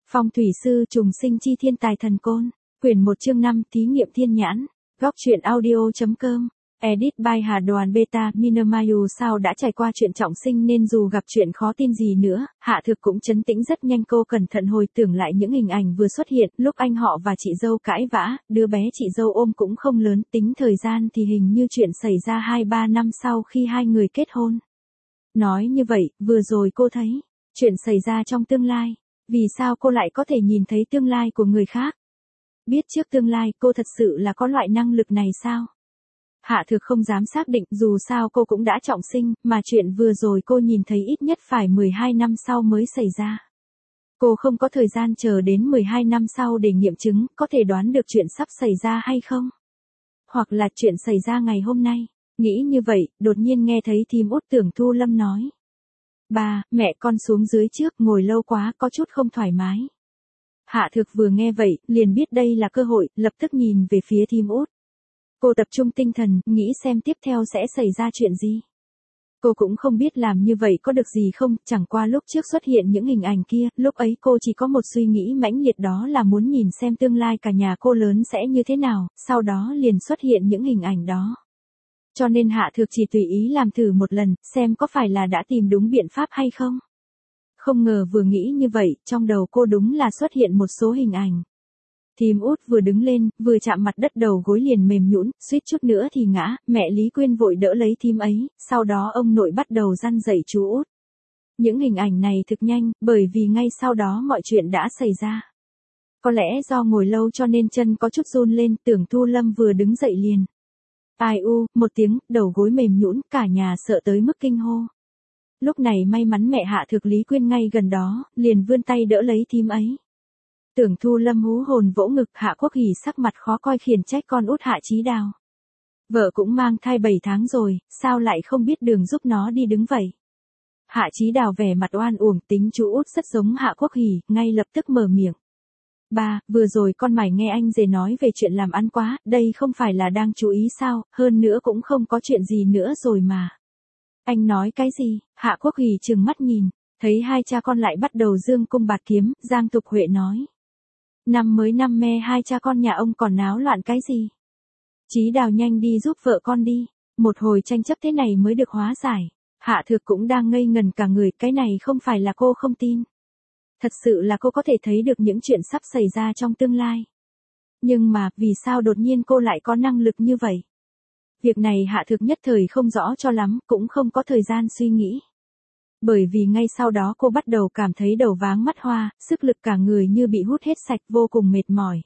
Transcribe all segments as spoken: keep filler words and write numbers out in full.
Phong thủy sư trùng sinh chi thiên tài thần côn. Quyển một chương năm thí nghiệm thiên nhãn. Góc truyện audio.com. Edit by Hà Đoàn Beta Minamayu sao đã trải qua chuyện trọng sinh nên dù gặp chuyện khó tin gì nữa, Hạ Thực cũng trấn tĩnh rất nhanh. Cô cẩn thận hồi tưởng lại những hình ảnh vừa xuất hiện lúc anh họ và chị dâu cãi vã, đứa bé chị dâu ôm cũng không lớn, tính thời gian thì hình như chuyện xảy ra hai ba năm sau khi hai người kết hôn. Nói như vậy, vừa rồi cô thấy chuyện xảy ra trong tương lai. Vì sao cô lại có thể nhìn thấy tương lai của người khác? Biết trước tương lai, cô thật sự là có loại năng lực này sao? Hạ Thực không dám xác định, dù sao cô cũng đã trọng sinh, mà chuyện vừa rồi cô nhìn thấy ít nhất phải mười hai năm sau mới xảy ra. Cô không có thời gian chờ đến mười hai năm sau để nghiệm chứng, có thể đoán được chuyện sắp xảy ra hay không? Hoặc là chuyện xảy ra ngày hôm nay. Nghĩ như vậy, đột nhiên nghe thấy thím Út Tưởng Thu Lâm nói. Ba, mẹ con xuống dưới trước, ngồi lâu quá có chút không thoải mái. Hạ Thực vừa nghe vậy, liền biết đây là cơ hội, lập tức nhìn về phía thím Út. Cô tập trung tinh thần, nghĩ xem tiếp theo sẽ xảy ra chuyện gì. Cô cũng không biết làm như vậy có được gì không, chẳng qua lúc trước xuất hiện những hình ảnh kia, lúc ấy cô chỉ có một suy nghĩ mãnh liệt, đó là muốn nhìn xem tương lai cả nhà cô lớn sẽ như thế nào, sau đó liền xuất hiện những hình ảnh đó. Cho nên Hạ Thực chỉ tùy ý làm thử một lần, xem có phải là đã tìm đúng biện pháp hay không. Không ngờ vừa nghĩ như vậy, trong đầu cô đúng là xuất hiện một số hình ảnh. Thím Út vừa đứng lên, vừa chạm mặt đất, đầu gối liền mềm nhũn, suýt chút nữa thì ngã. Mẹ Lý Quyên vội đỡ lấy thím ấy, sau đó ông nội bắt đầu răn dạy chú Út. Những hình ảnh này thực nhanh, bởi vì ngay sau đó mọi chuyện đã xảy ra. Có lẽ do ngồi lâu cho nên chân có chút run lên, Tưởng Thu Lâm vừa đứng dậy liền. Ai u, một tiếng, đầu gối mềm nhũn, cả nhà sợ tới mức kinh hô. Lúc này may mắn mẹ Hạ Thực Lý Quyên ngay gần đó, liền vươn tay đỡ lấy thím ấy. Tưởng Thu Lâm hú hồn vỗ ngực, Hạ Quốc Hỷ sắc mặt khó coi khiển trách con út Hạ Chí Đào. Vợ cũng mang thai bảy tháng rồi, sao lại không biết đường giúp nó đi đứng vậy? Hạ Chí Đào vẻ mặt oan uổng, tính chú út rất giống Hạ Quốc Hỷ, ngay lập tức mở miệng. Ba, vừa rồi con mải nghe anh rể nói về chuyện làm ăn quá, đây không phải là đang chú ý sao, hơn nữa cũng không có chuyện gì nữa rồi mà. Anh nói cái gì? Hạ Quốc Hỷ trừng mắt nhìn, thấy hai cha con lại bắt đầu dương cung bạt kiếm, Giang Tục Huệ nói. Năm mới năm me hai cha con nhà ông còn náo loạn cái gì? Chí Đào nhanh đi giúp vợ con đi, một hồi tranh chấp thế này mới được hóa giải. Hạ Thực cũng đang ngây ngần cả người, cái này không phải là cô không tin. Thật sự là cô có thể thấy được những chuyện sắp xảy ra trong tương lai. Nhưng mà, vì sao đột nhiên cô lại có năng lực như vậy? Việc này Hạ Thực nhất thời không rõ cho lắm, cũng không có thời gian suy nghĩ. Bởi vì ngay sau đó cô bắt đầu cảm thấy đầu váng mắt hoa, sức lực cả người như bị hút hết sạch, vô cùng mệt mỏi.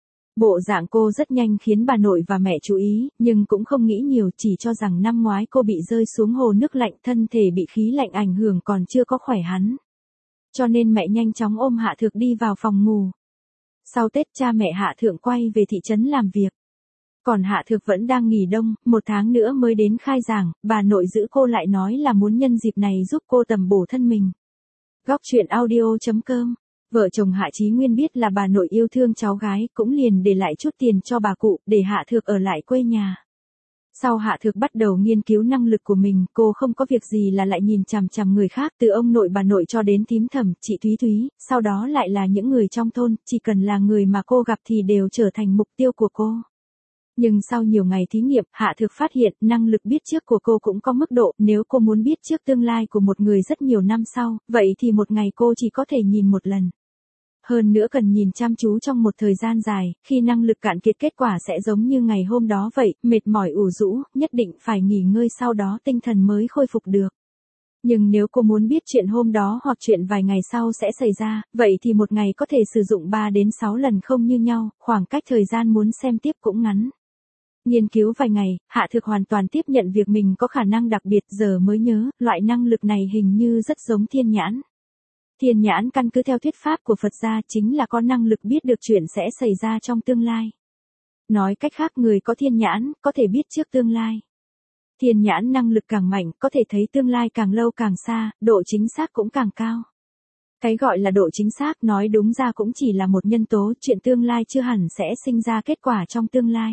Bộ dạng cô rất nhanh khiến bà nội và mẹ chú ý, nhưng cũng không nghĩ nhiều, chỉ cho rằng năm ngoái cô bị rơi xuống hồ nước lạnh, thân thể bị khí lạnh ảnh hưởng còn chưa có khỏe hẳn. Cho nên mẹ nhanh chóng ôm Hạ Thực đi vào phòng ngủ. Sau Tết cha mẹ Hạ Thượng quay về thị trấn làm việc. Còn Hạ Thực vẫn đang nghỉ đông, một tháng nữa mới đến khai giảng, bà nội giữ cô lại nói là muốn nhân dịp này giúp cô tầm bổ thân mình. Góc truyện audio.com. Vợ chồng Hạ Chí Nguyên biết là bà nội yêu thương cháu gái, cũng liền để lại chút tiền cho bà cụ, để Hạ Thực ở lại quê nhà. Sau Hạ Thực bắt đầu nghiên cứu năng lực của mình, cô không có việc gì là lại nhìn chằm chằm người khác, từ ông nội bà nội cho đến thím Thẩm, chị Thúy Thúy, sau đó lại là những người trong thôn, chỉ cần là người mà cô gặp thì đều trở thành mục tiêu của cô. Nhưng sau nhiều ngày thí nghiệm, Hạ Thực phát hiện năng lực biết trước của cô cũng có mức độ, nếu cô muốn biết trước tương lai của một người rất nhiều năm sau, vậy thì một ngày cô chỉ có thể nhìn một lần. Hơn nữa cần nhìn chăm chú trong một thời gian dài, khi năng lực cạn kiệt kết quả sẽ giống như ngày hôm đó vậy, mệt mỏi ủ rũ, nhất định phải nghỉ ngơi sau đó tinh thần mới khôi phục được. Nhưng nếu cô muốn biết chuyện hôm đó hoặc chuyện vài ngày sau sẽ xảy ra, vậy thì một ngày có thể sử dụng ba đến sáu lần không như nhau, khoảng cách thời gian muốn xem tiếp cũng ngắn. Nghiên cứu vài ngày, Hạ Thực hoàn toàn tiếp nhận việc mình có khả năng đặc biệt, giờ mới nhớ, loại năng lực này hình như rất giống thiên nhãn. Thiên nhãn căn cứ theo thuyết pháp của Phật gia chính là có năng lực biết được chuyện sẽ xảy ra trong tương lai. Nói cách khác, người có thiên nhãn, có thể biết trước tương lai. Thiên nhãn năng lực càng mạnh, có thể thấy tương lai càng lâu càng xa, độ chính xác cũng càng cao. Cái gọi là độ chính xác nói đúng ra cũng chỉ là một nhân tố, chuyện tương lai chưa hẳn sẽ sinh ra kết quả trong tương lai.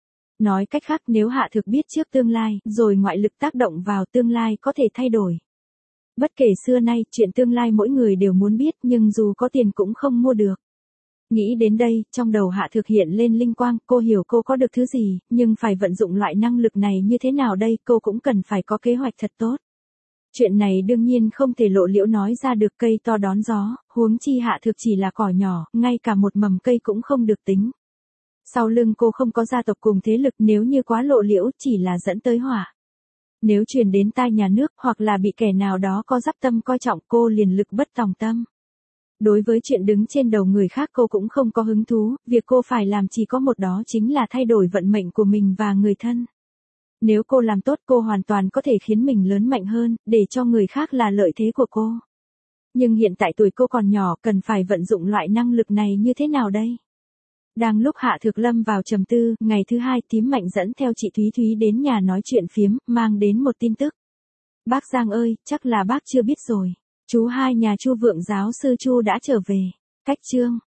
Nói cách khác, nếu Hạ Thực biết trước tương lai, rồi ngoại lực tác động vào tương lai có thể thay đổi. Bất kể xưa nay, chuyện tương lai mỗi người đều muốn biết, nhưng dù có tiền cũng không mua được. Nghĩ đến đây, trong đầu Hạ Thược hiện lên linh quang, cô hiểu cô có được thứ gì, nhưng phải vận dụng loại năng lực này như thế nào đây, cô cũng cần phải có kế hoạch thật tốt. Chuyện này đương nhiên không thể lộ liễu nói ra được, cây to đón gió, huống chi Hạ Thược chỉ là cỏ nhỏ, ngay cả một mầm cây cũng không được tính. Sau lưng cô không có gia tộc cùng thế lực, nếu như quá lộ liễu chỉ là dẫn tới họa. Nếu truyền đến tai nhà nước hoặc là bị kẻ nào đó có dắp tâm coi trọng, cô liền lực bất tòng tâm. Đối với chuyện đứng trên đầu người khác cô cũng không có hứng thú, việc cô phải làm chỉ có một, đó chính là thay đổi vận mệnh của mình và người thân. Nếu cô làm tốt, cô hoàn toàn có thể khiến mình lớn mạnh hơn, để cho người khác là lợi thế của cô. Nhưng hiện tại tuổi cô còn nhỏ, cần phải vận dụng loại năng lực này như thế nào đây? Đang lúc Hạ Thược lâm vào trầm tư, ngày thứ hai Tím Mạnh dẫn theo chị Thúy Thúy đến nhà nói chuyện phiếm, mang đến một tin tức. Bác Giang ơi, chắc là bác chưa biết rồi. Chú hai nhà Chu Vượng giáo sư Chu đã trở về. Cách chương